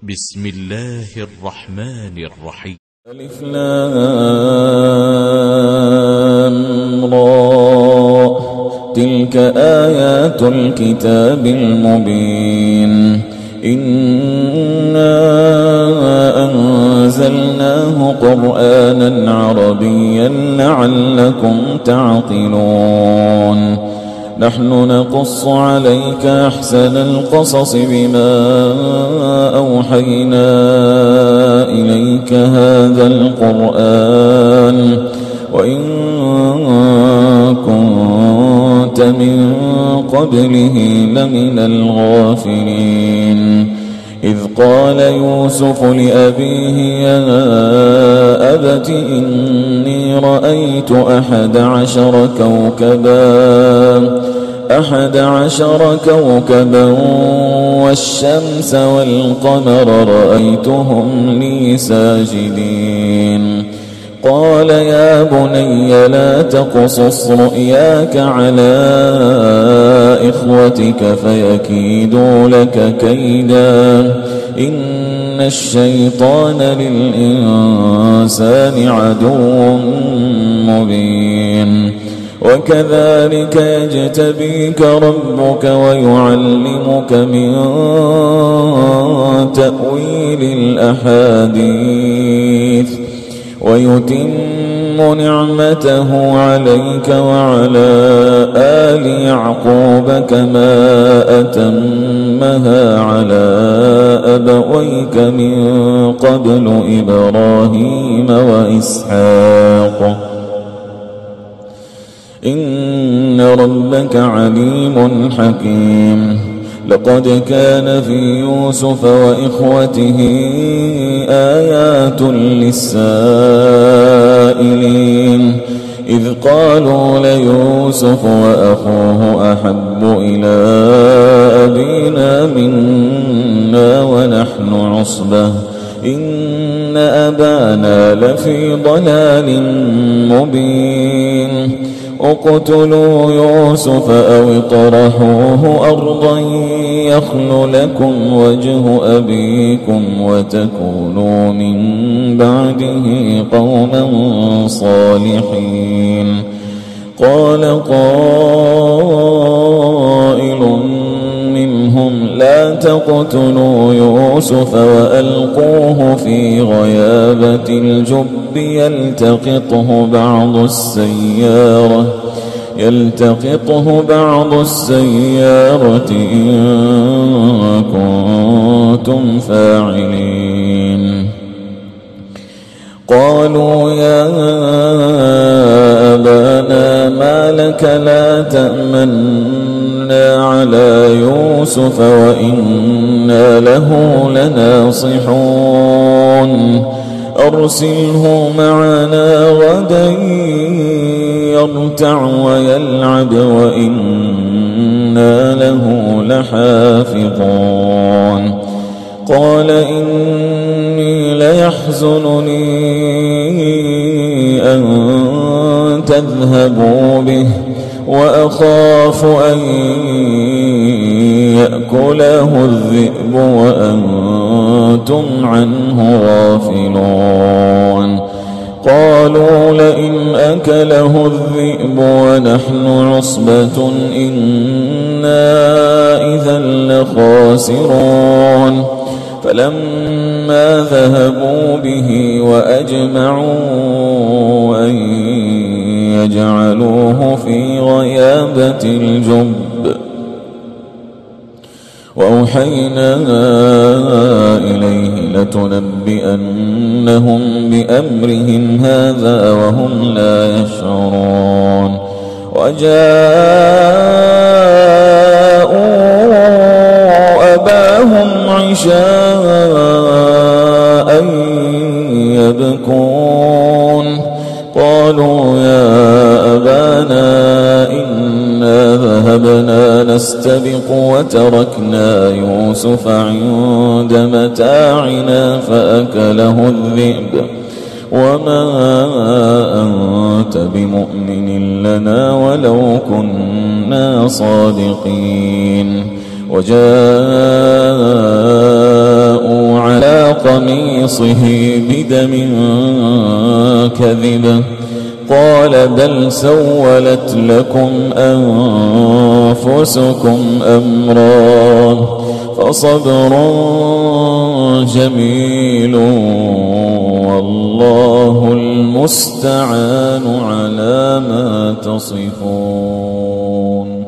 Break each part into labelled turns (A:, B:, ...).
A: بسم الله الرحمن الرحيم.
B: ألف لام را تلك آيات الكتاب المبين إنا أنزلناه قرآنا عربيا لعلكم تعقلون. نحن نقص عليك أحسن القصص بما أوحينا إليك هذا القرآن وإن كنت من قبله لمن الغافلين. إذ قال يوسف لأبيه يا أبت إني رأيت 11 كوكبا والشمس والقمر رأيتهم لي ساجدين. قال يا بني لا تقصص رؤياك على إخوتك فيكيدوا لك كيدا إن الشيطان للإنسان عدو مبين. وكذلك يجتبيك ربك ويعلمك من تأويل الأحاديث ويتم نعمته عليك وعلى آل يعقوب كما أتمها على أبويك من قبل إبراهيم وإسحاق إن ربك عليم حكيم. لقد كان في يوسف وإخوته آيات للسائلين إذ قالوا ليوسف وأخوه أحب إلى أبينا منا ونحن عصبة إن أبانا لفي ضلال مبين. اقتلوا يوسف أو اطرحوه أرضا يخل لكم وجه أبيكم وتكونوا من بعده قوما صالحين. قال قائل منهم لا تقتلوا يوسف وألقوه في غيابة الجب يلتقطه بعض السيارة إن كنتم فاعلين. قالوا يا أبانا ما لك لا تأمنا على يوسف وإنا له لناصحون. أرسله معنا غدا يرتع ويلعب وإنا له لحافظون. قال إني ليحزنني أن تذهبوا به وأخاف أن يأكله الذئب وأنتم عنه غافلون. قالوا لئن أكله الذئب ونحن عصبة إنا إذا لخاسرون. فلما ذهبوا به وأجمعوا أن يجعلوه في غيابة الجب وأوحينا إليه لتنبئنهم بأمرهم هذا وهم لا يشعرون. وجاءوا أباهم عشاء يبكون. قالوا يا أبانا إنا ذهبنا نستبق وتركنا يوسف عند متاعنا فأكله الذئب وما أنت بمؤمن لنا ولو كنا صادقين. وجاءوا على قميصه بدم كذب قال بل سولت لكم أنفسكم أمرا فصبر جميل والله المستعان على ما تصفون.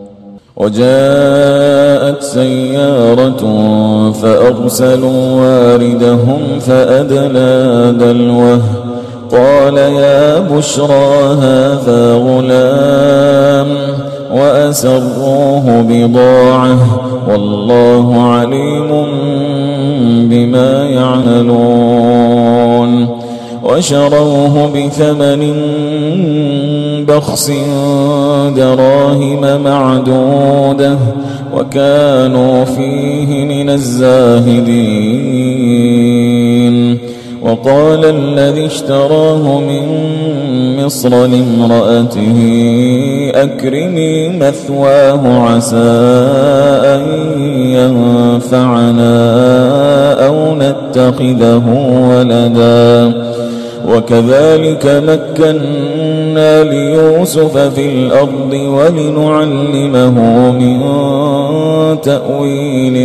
B: وجاءت سيارة فأرسلوا واردهم فأدلى دلوه قال يا بشرى هذا غلام وأسروه بضاعة والله عليم بما يعملون. وشروه بثمن بخس دراهم معدودة وكانوا فيه من الزاهدين. وقال الذي اشتراه من مصر لامرأته أكرمي مثواه عسى أن ينفعنا أو نتخذه ولدا وكذلك مكنا ليوسف في الأرض ولنعلمه من تأويل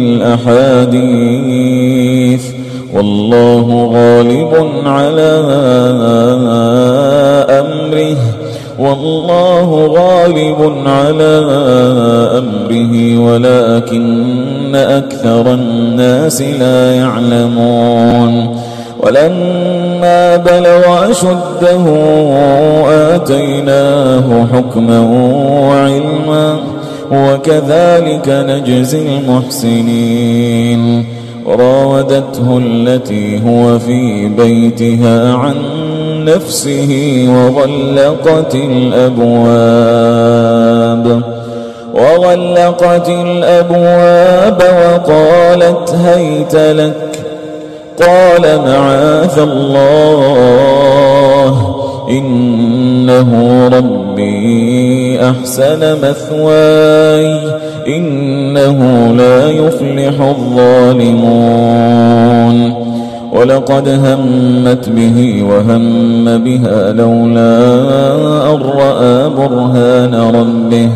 B: الأحاديث والله غالب على أمره ولكن أكثر الناس لا يعلمون. ولما بلغ أشده آتيناه حكما وعلما وكذلك نجزي المحسنين. وراودته التي هو في بيتها عن نفسه وغلقت الأبواب وقالت هيت لك قال معاذ الله إنه ربي أحسن مثواي إنه لا يفلح الظالمون. ولقد همت به وهم بها لولا أن رأى برهان ربه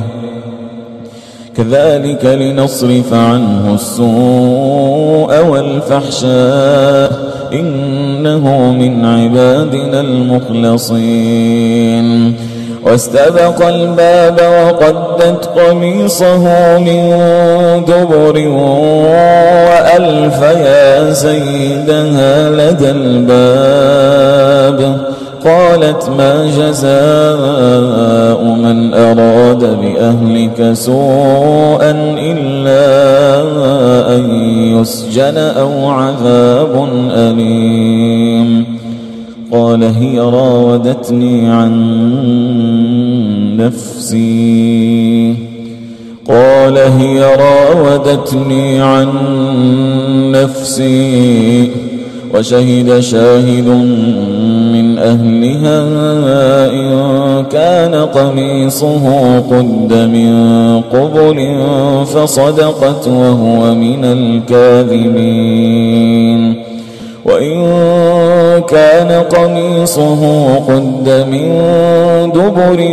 B: كذلك لنصرف عنه السوء والفحشاء إنه من عبادنا المخلصين. واستبق الباب وقدت قميصه من دبر وألف يا سيدها لدى الباب قالت ما جزاء من أراد بأهلك سوءا إلا أن يسجن أو عذاب أليم. قال هي راودتني عن نفسي وشهد شاهد من أهلها إن كان قميصه قد من قبل فصدقت وهو من الكاذبين. وإن كان قميصه قد من دبر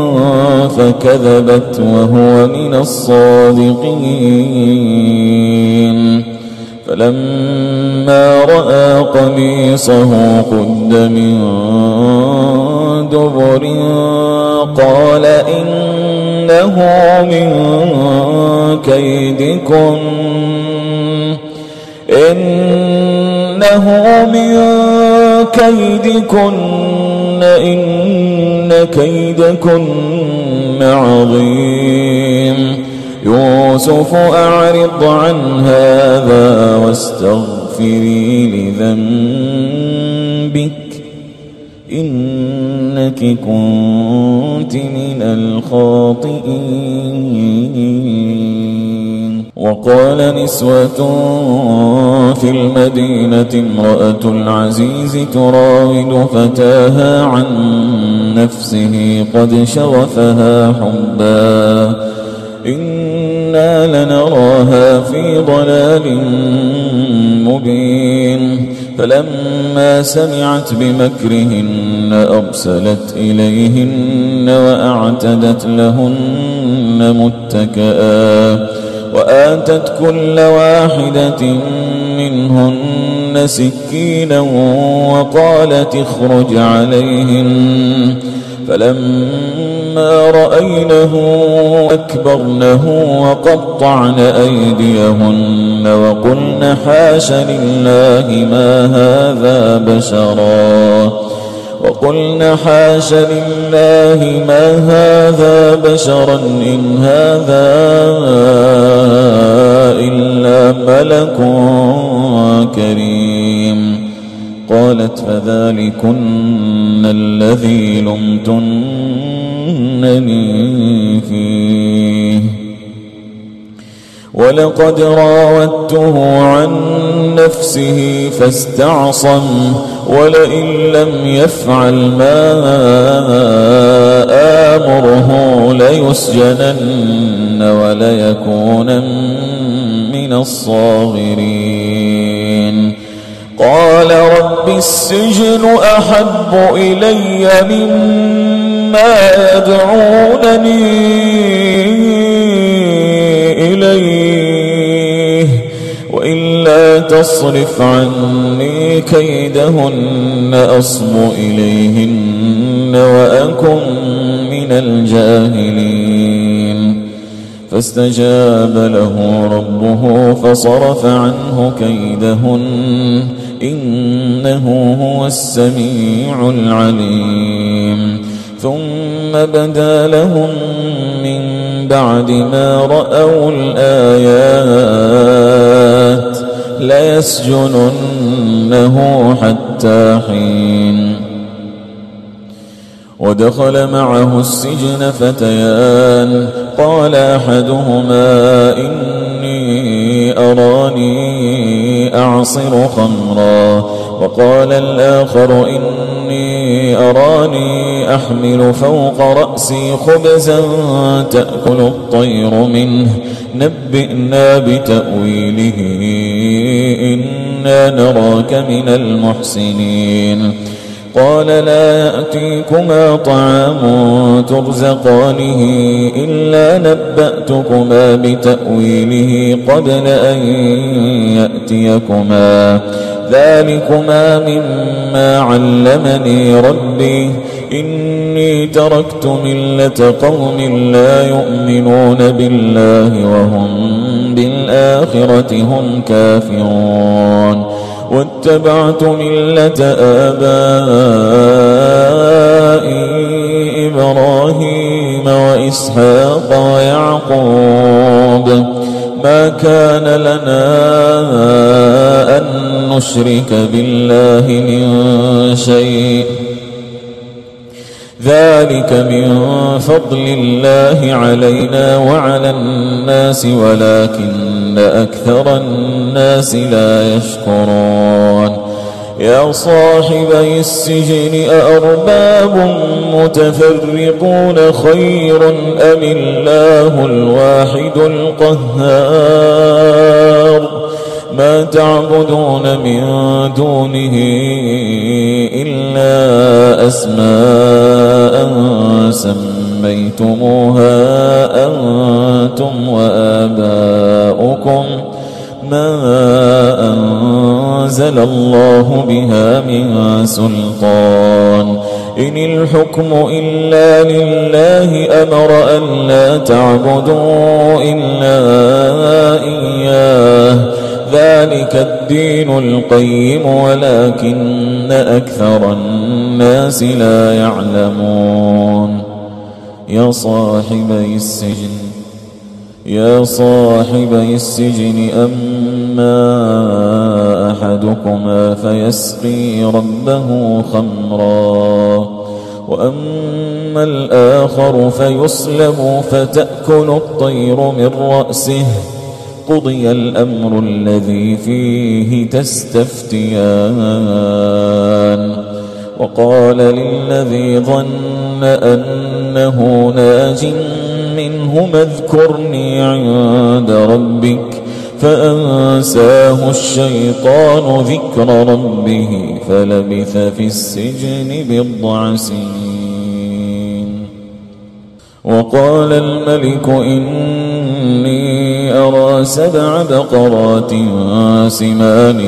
B: فكذبت وهو من الصادقين. فلما رأى قميصه قد من دبر قال إنه من كيدكن إن كيدكن عظيم. يوسف أعرض عن هذا واستغفري لذنبك إنك كنت من الخاطئين. وقال نسوة في المدينة امرأة العزيز تراود فتاها عن نفسه قد شغفها حبا إن إنا لنراها في ضلال مبين فلما سمعت بمكرهن أرسلت إليهن وأعتدت لهن متكئا وآتت كل واحدة منهن سكينا وقالت اخرج عليهن فلما رأينه أكبرنه وقطعن أيديهن وقلن حاش لله ما هذا بشرا إن هذا إلا ملك كريم قالت فذلكن الذي لمتنني فيه ولقد راودته عن نفسه فاستعصم ولئن لم يفعل ما آمره ليسجنن وليكونن من الصاغرين قال رب السجن أحب إلي مما يدعونني إليه وإلا تصرف عني كيدهن أصب إليهن وأكن من الجاهلين فاستجاب له ربه فصرف عنه كيدهن إنه هو السميع العليم ثم بدا لهم من بعد ما رأوا الآيات ليسجننه حتى حين ودخل معه السجن فتيان قال أحدهما إني أراني أعصر خمرا وقال الآخر إني أراني أحمل فوق رأسي خبزا تأكل الطير منه نبئنا بتأويله إنا نراك من المحسنين قال لا يأتيكما طعام ترزقانه إلا نبأتكما بتأويله قبل أن يأتيكما ذلكما مما علمني ربي إني تركت ملة قوم لا يؤمنون بالله وهم بالآخرة هم كافرون واتبعت ملة آبائي إبراهيم وإسحاق ويعقوب ما كان لنا أن نشرك بالله من شيء ذلك من فضل الله علينا وعلى الناس ولكن أكثر الناس لا يشكرون يا صاحبي السجن أأرباب متفرقون خير أم الله الواحد القهار ما تعبدون من دونه إلا أسماء سميتموها أنتم وآباؤكم ما أنزل الله بها من سلطان إن الحكم إلا لله أمر ألا تعبدوا إلا إياه ذلك الدين القيم ولكن أكثر الناس لا يعلمون يا صاحبي السجن أما أحدكما فيسقي ربه خمرا وأما الآخر فيصلب فتأكل الطير من رأسه قضي الأمر الذي فيه تستفتيان وقال للذي ظن أنه ناج منه منهم اذكرني عند ربك فأنساه الشيطان ذكر ربه فلبث في السجن 10 سنين. وقال الملك إني أرى 7 بقرات سمان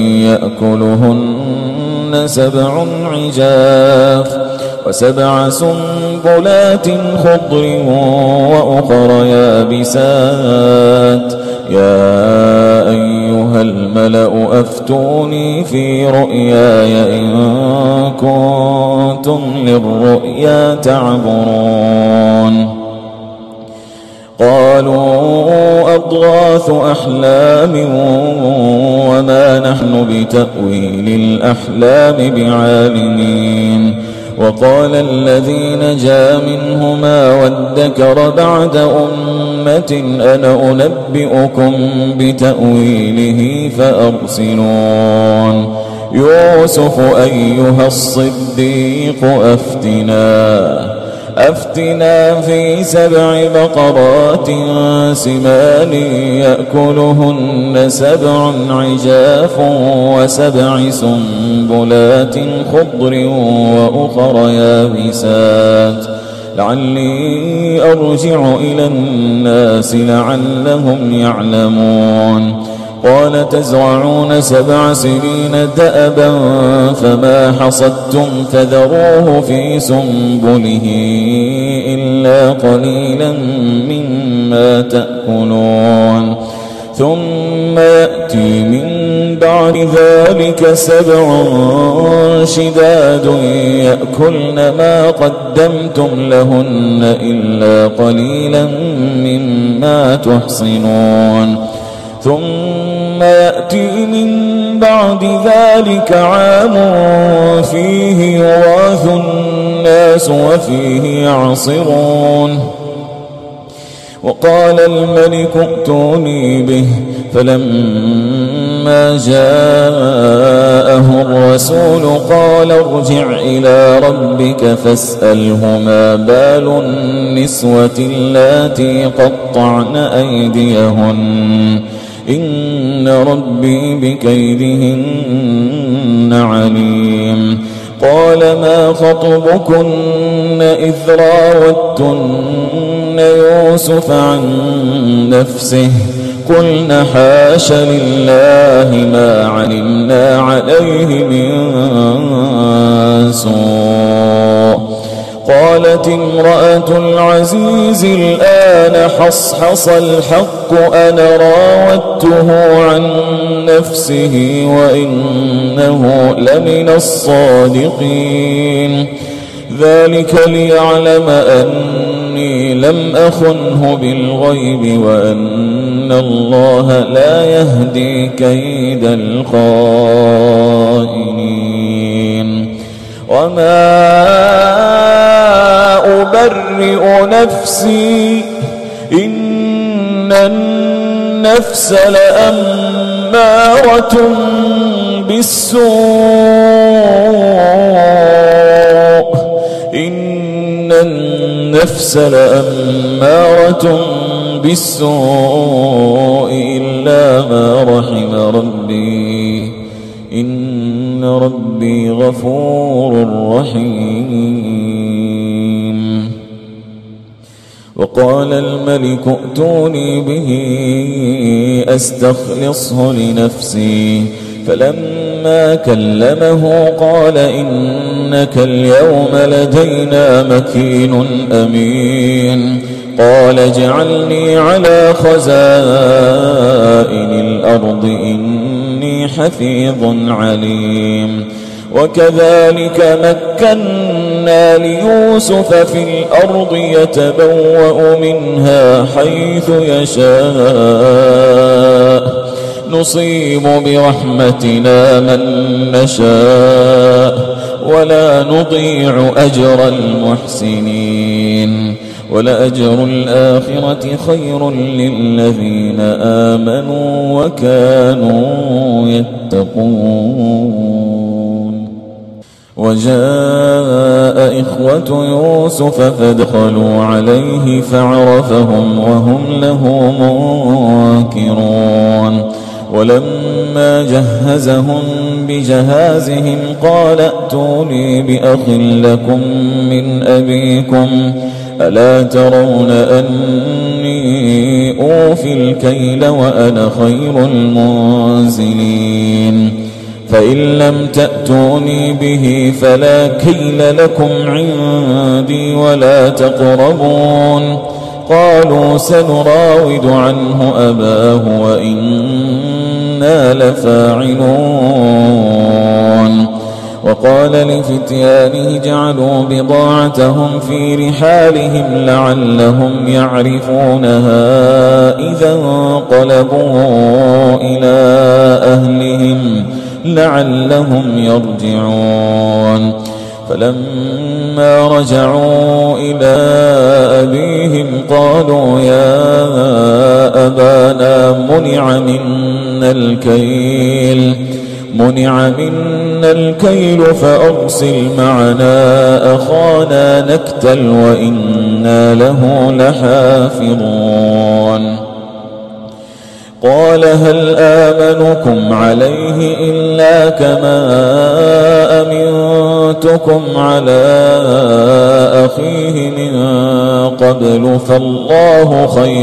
B: يأكلهن 7 عجاف و7 سنبلات خضر وأخر يابسات يا أيها الملأ أفتوني في رؤياي إن كنتم للرؤيا تعبرون. قالوا أضغاث أحلام وما نحن بتأويل الأحلام بعالمين. وقال الذي نجا منهما وادكر بعد أمة أنا أنبئكم بتأويله فأرسلون. يوسف أيها الصديق أفتنا في 7 بقرات سمان يأكلهن 7 عجاف و7 سنبلات خضر وأخر يابسات لعلي أرجع إلى الناس لعلهم يعلمون. قال تزرعون 7 سنين دأبا فما حصدتم فذروه في سنبله إلا قليلا مما تأكلون. ثم يأتي من بعد ذلك 7 شداد يأكلن ما قدمتم لهن إلا قليلا مما تحصنون. ثم يأتي من بعد ذلك عام فيه يغاث الناس وفيه يعصرون. وقال الملك ائتوني به فلما جاءه الرسول قال ارجع إلى ربك فاسأله ما بال النسوة اللاتي قطعن أيديهن إن ربي بكيدهن عليم. قال ما خطبكن إذ راوتن يوسف عن نفسه قلن حاش لله ما علمنا عليه من سوء. قالت امرأة العزيز الآن حصحص الحق أنا راودته عن نفسه وإنه لمن الصادقين. ذلك ليعلم أني لم أخنه بالغيب وأن الله لا يهدي كيد الخائنين. وما أبرئ نفسي إن النفس لأمارة بالسوء إن النفس لأمارة بالسوء إلا ما رحم ربي إن ربي غفور رحيم. وقال الملك ائتوني به أستخلصه لنفسي فلما كلمه قال إنك اليوم لدينا مكين أمين. قال اجعلني على خزائن الأرض إني حفيظ عليم. وكذلك مكنا ليوسف في الأرض يتبوأ منها حيث يشاء نصيب برحمتنا من نشاء ولا نضيع أجر المحسنين. ولأجر الآخرة خير للذين آمنوا وكانوا يتقون. وجاء إخوة يوسف فدخلوا عليه فعرفهم وهم له منكرون ولما جهزهم بجهازهم قال ائتوني بأخ لكم من أبيكم ألا ترون أني أوفي الكيل وأنا خير المنزلين فإن لم تأتوني به فلا كيل لكم عندي ولا تقربون قالوا سنراود عنه أباه وإنا لفاعلون وقال لفتيانه جعلوا بضاعتهم في رحالهم لعلهم يعرفونها إذا انقلبوا إلى أهلهم لعلهم يرجعون فلما رجعوا إلى أبيهم قالوا يا أبانا منع منا الكيل فأرسل معنا أخانا نكتل وإنا له لحافظون قال هل آمنكم عليه إلا كما أمنتكم على أخيه من قبل فالله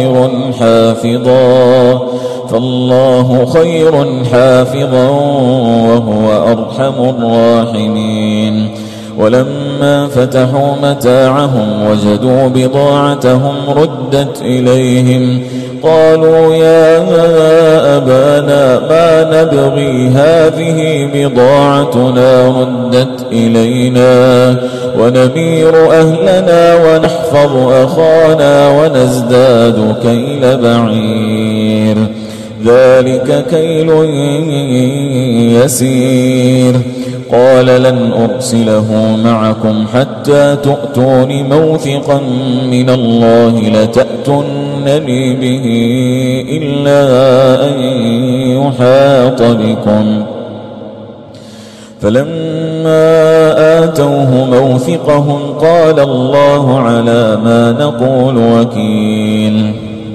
B: خير حافظا وهو أرحم الراحمين ولما فتحوا متاعهم وجدوا بضاعتهم ردت إليهم قالوا يا أبانا ما نبغي هذه بضاعتنا ردت إلينا ونمير أهلنا ونحفظ أخانا ونزداد كيل بعير ذلك كيل يسير قال لن أرسله معكم حتى تؤتون موثقا من الله لتأتونني به إلا أن يحاط بكم فلما آتوه موثقهم قال الله على ما نقول وكيل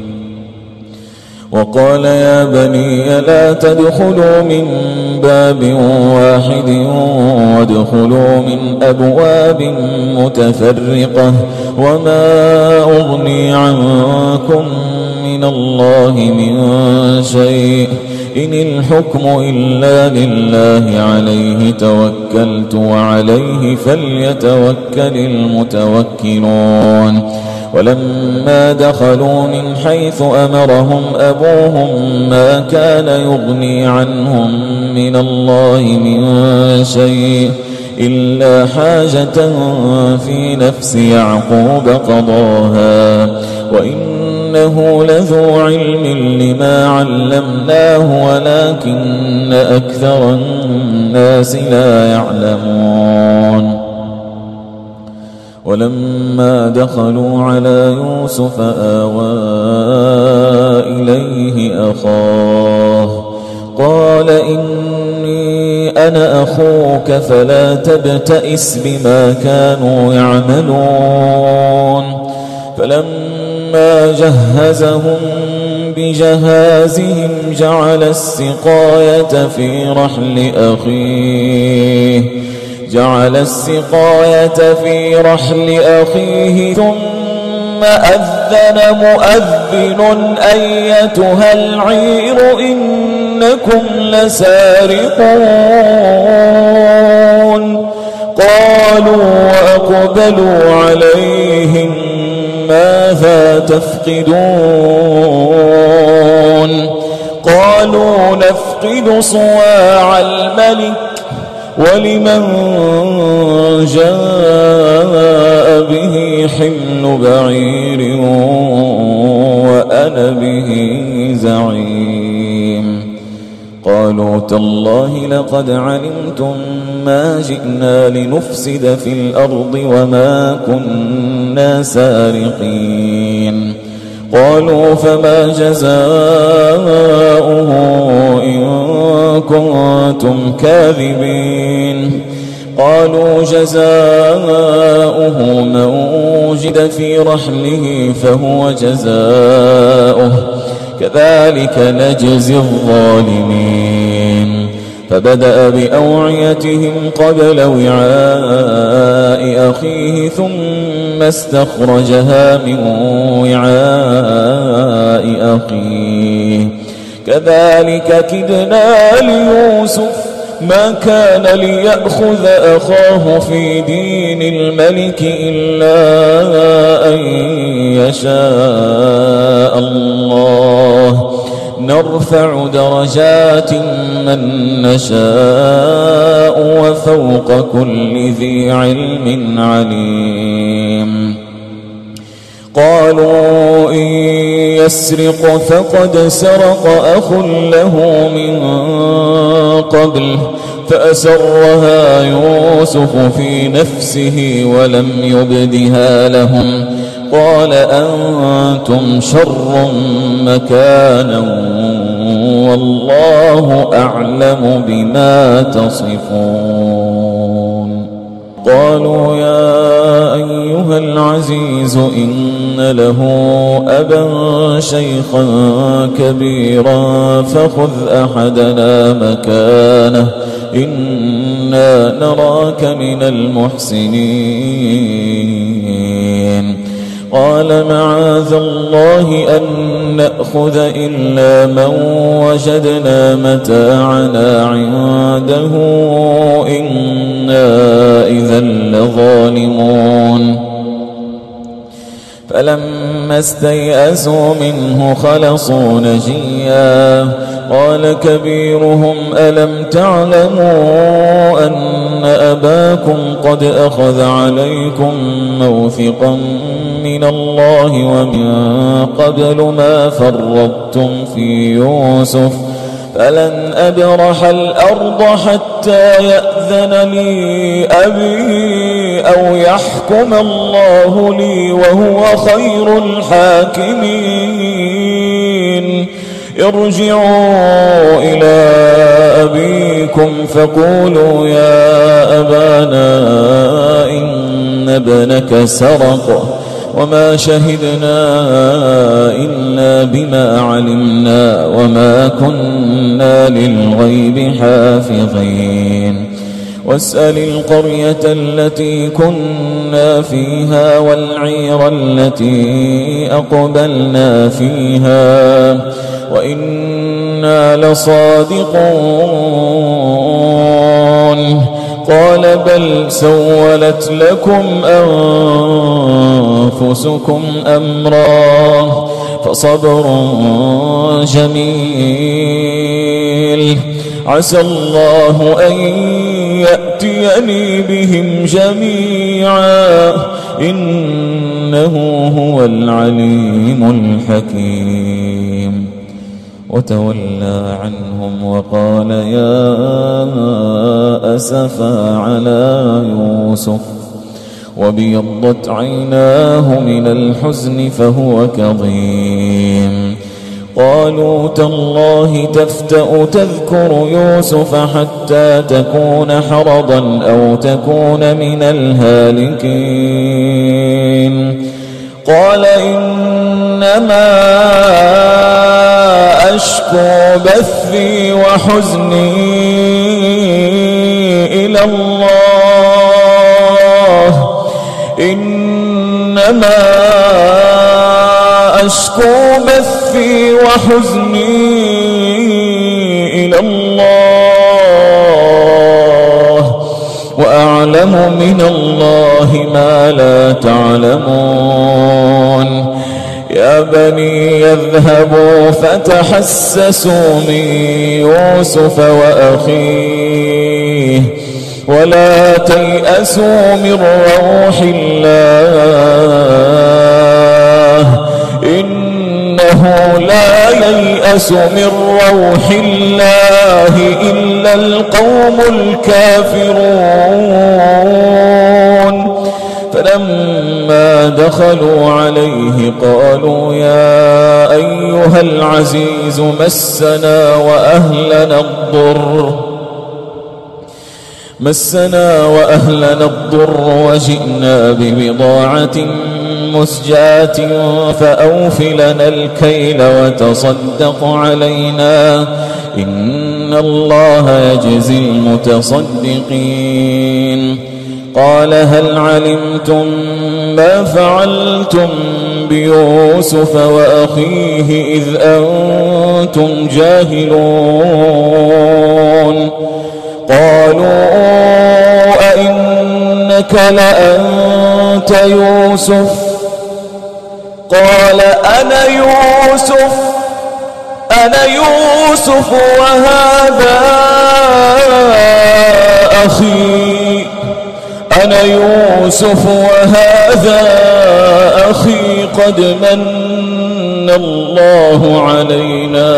B: وقال يا بني لا تدخلوا من باب واحد وادخلوا من أبواب متفرقة وما أغني عنكم من الله من شيء إن الحكم إلا لله عليه توكلت وعليه فليتوكل المتوكلون ولما دخلوا من حيث أمرهم أبوهم ما كان يغني عنهم من الله من شيء إلا حاجة في نفس يعقوب قضاها وإنه لذو علم لما علمناه ولكن أكثر الناس لا يعلمون ولما دخلوا على يوسف آوى إليه أخاه قال إني أنا أخوك فلا تبتئس بما كانوا يعملون فلما جهزهم بجهازهم جعل السقاية في رحل أخيه ثم أذن مؤذن أيتها العير إنكم لسارقون قالوا وأقبلوا عليهم ماذا تفقدون قالوا نفقد صواع الملك ولمن جاء به حمل بعير وأنا به زعيم قالوا تالله لقد علمتم ما جئنا لنفسد في الأرض وما كنا سارقين قالوا فما جزاؤه إن كنتم كاذبين قالوا جزاؤه من وجد في رحله فهو جزاؤه كذلك نجزي الظالمين. فبدأ بأوعيتهم قبل وعاء أخيه ثم استخرجها من وعاء أخيه كذلك كدنا ليوسف ما كان ليأخذ أخاه في دين الملك إلا أن يشاء الله نرفع درجات من نشاء وفوق كل ذي علم عليم. قالوا إن يسرق فقد سرق أخ له من قبل فأسرها يوسف في نفسه ولم يبدها لهم قال أنتم شر مكانا والله أعلم بما تصفون. قالوا يا أيها العزيز إن له أبا شيخا كبيرا فخذ أحدنا مكانه إنا نراك من المحسنين. قال معاذ الله أن نأخذ إلا من وجدنا متاعنا عنده إنا إذا لظالمون. فلما استيئسوا منه خلصوا نجيا قال كبيرهم ألم تعلموا أن أباكم قد أخذ عليكم موثقا من الله ومن قبل ما فرطتم في يوسف فلن أبرح الأرض حتى يأذن لي أبي أو يحكم الله لي وهو خير الحاكمين. ارجعوا إلى أبيكم فقولوا يا أبانا إن ابنك سرق وما شهدنا إلا بما علمنا وما كنا للغيب حافظين. واسأل القرية التي كنا فيها والعير التي أقبلنا فيها وإنا لصادقون. قال بل سولت لكم أنفسكم أمرا فصبر جميل عسى الله أن يأتيني بهم جميعا إنه هو العليم الحكيم. وتولى عنهم وقال يا أسفا على يوسف وابيضت عيناه من الحزن فهو كظيم. قالوا تالله تفتأ تذكر يوسف حتى تكون حرضا أو تكون من الهالكين. قال إنما أشكو بثي وحزني إلى الله إنما أشكو بثي وحزني إلى الله وأعلم من الله ما لا تعلمون. يا بني يذهبوا فتحسسوا من يوسف وأخيه ولا تيأسوا من روح الله إنه لا ييأس من روح الله إلا القوم الكافرون. فلما دخلوا عليه قالوا يا أيها العزيز مسنا وأهلنا الضر مسنا وأهلنا الضر وجئنا ببضاعة مزجاة فأوف لنا الكيل وتصدق علينا إن الله يجزي المتصدقين. قال هل علمتم ما فعلتم بيوسف وأخيه إذ أنتم جاهلون؟ قالوا أئنك لأنت يوسف؟ قال أنا يوسف وهذا أخي قد من الله علينا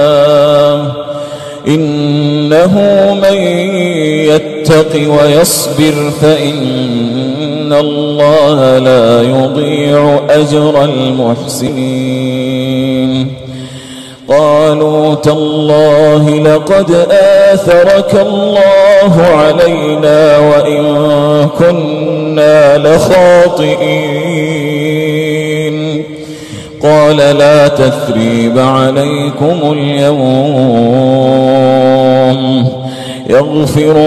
B: إنه من يتق ويصبر فإن الله لا يضيع أجر المحسنين. قالوا تالله لقد آثرك الله علينا وإن كنا لخاطئين. قال لا تثريب عليكم اليوم يغفر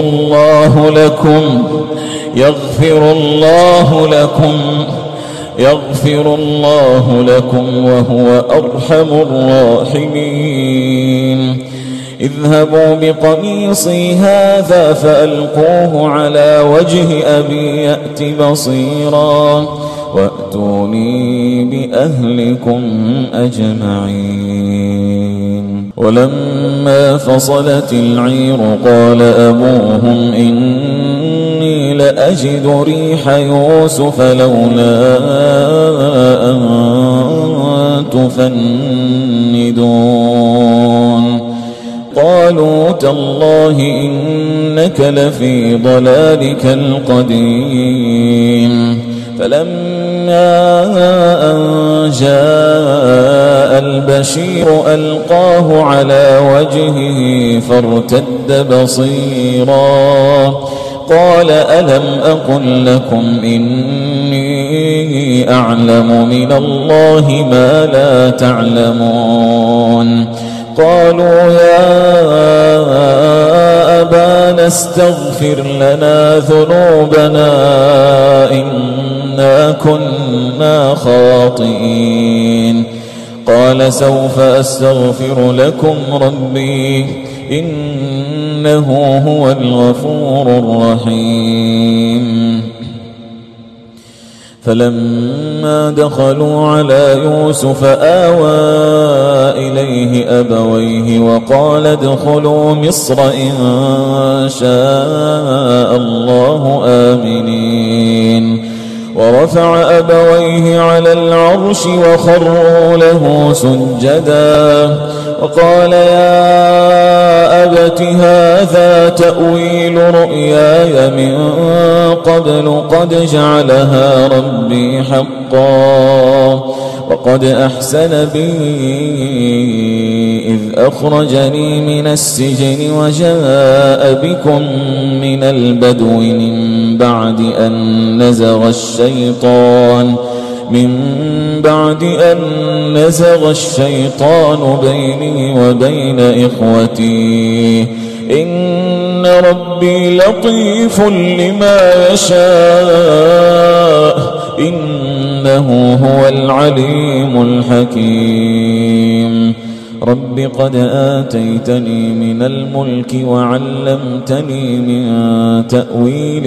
B: الله لكم وهو أرحم الراحمين. اذهبوا بقميصي هذا فألقوه على وجه أبي يأت بصيرا وأتوني بأهلكم أجمعين. ولما فصلت العير قال أبوهم إني لأجد ريح يوسف لولا أن تفندون. قالوا تالله إنك لفي ضلالك القديم. فلما أن جاء البشير ألقاه على وجهه فارتد بصيرا قال ألم أقل لكم إني أعلم من الله ما لا تعلمون. قالوا يا أبانا استغفر لنا ذنوبنا إنا كنا خاطئين. قال سوف أستغفر لكم ربي إنه هو الغفور الرحيم. فلما دخلوا على يوسف آوى إليه أبويه وقال ادخلوا مصر إن شاء الله آمنين. ورفع أبويه على العرش وخروا له سجدا وقال يا أبت هذا تأويل رؤياي من قبل قد جعلها ربي حقا وقد أحسن بي إذ أخرجني من السجن وجاء بكم من البدو من بعد أن نزغ الشيطان بيني وبين إخوتي إن ربي لطيف لما يشاء إنه هو العليم الحكيم. رب قد آتيتني من الملك وعلمتني من تأويل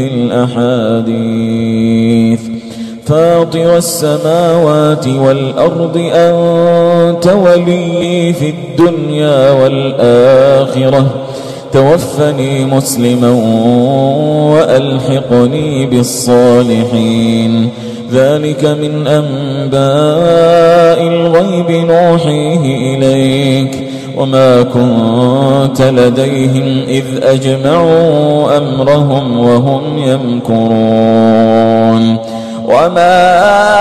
B: الأحاديث فاطر السماوات والأرض أنت ولي في الدنيا والآخرة توفني مسلما وألحقني بالصالحين. ذلك من أنباء الغيب نوحيه إليك وما كنت لديهم إذ أجمعوا أمرهم وهم يمكرون. وما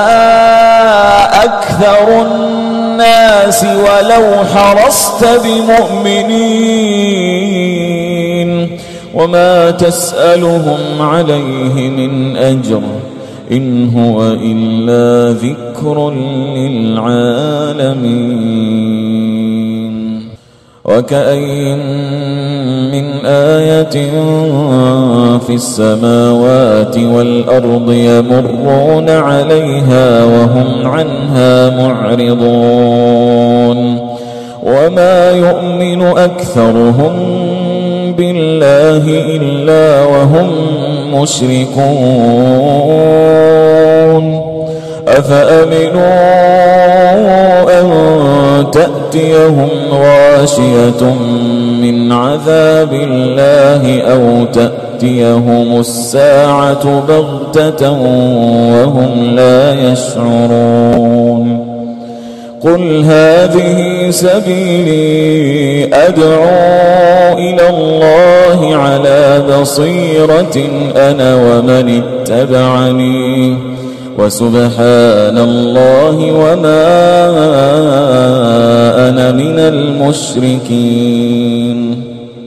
B: أكثر الناس ولو حرصت بمؤمنين وما تسألهم عليه من أجر إن هو إلا ذكر للعالمين. وكأين من آية في السماوات والأرض يمرون عليها وهم عنها معرضون وما يؤمن أكثرهم بالله إلا وهم مشركون أفأمنوا أن تأتيهم غاشية من عذاب الله أو تأتيهم الساعة بغتة وهم لا يشعرون قل هذه سبيلي أدعو إلى الله على بصيرة أنا ومن اتبعني وسبحان الله وما أنا من المشركين.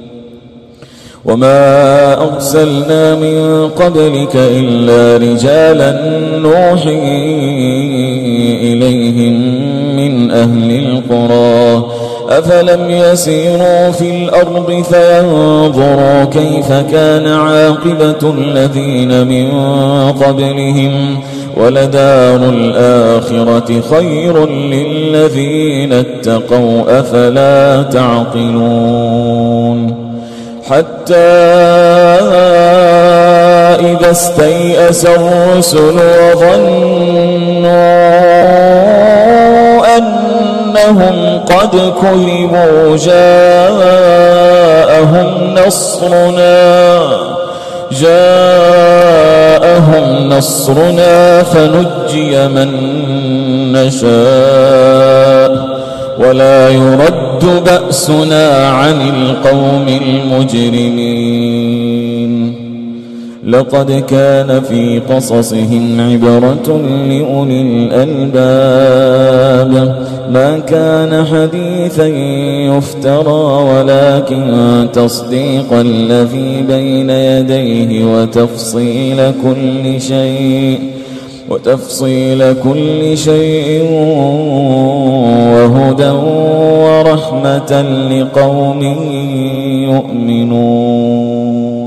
B: وما أرسلنا من قبلك إلا رجالا نوحي إليهم من أهل القرى أفلم يسيروا في الأرض فينظروا كيف كان عاقبة الذين من قبلهم ولدار الآخرة خير للذين اتقوا أفلا تعقلون حتى إذا استيأس الرسل وظنوا أنهم قد كذبوا جاءهم نصرنا فنجي من نشاء ولا يرد بأسنا عن القوم المجرمين. لقد كان في قصصهم عبرة لأولي الألباب ما كان حديثا يفترى ولكن تصديق الذي بين يديه وتفصيل كل شيء وهدى ورحمة لقوم يؤمنون.